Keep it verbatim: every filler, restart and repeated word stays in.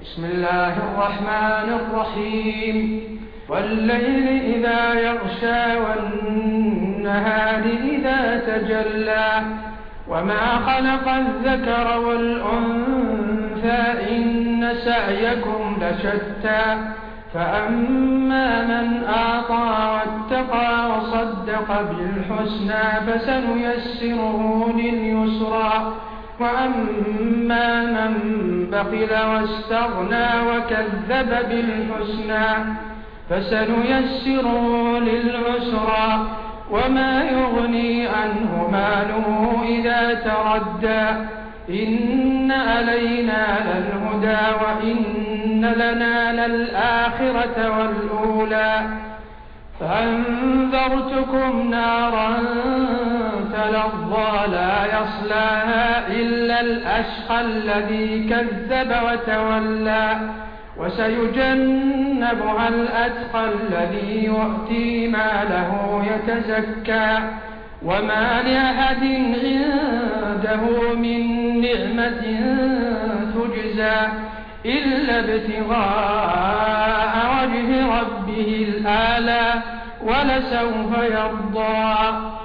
بسم الله الرحمن الرحيم والليل إذا يغشى والنهار إذا تجلى وما خلق الذكر والأنثى إن سعيكم لشتى فأما من أعطى واتقى وصدق بالحسنى فسنيسره لليسرى وأما من بخل واستغنى وكذب بالحسنى فسنيسره للعسرى وما يغني عنه ماله إذا تردى إن علينا للهدى وإن لنا للآخرة والأولى فأنذرتكم نارا تلظى لا يصلاها إلا الأشقى الذي كذب وتولى وسيجنبها الأتقى الذي يؤتي ماله يتزكى وما لأحد عنده من نعمة تجزى إلا ابتغاء وجه ربه الأعلى ولسوف يرضى.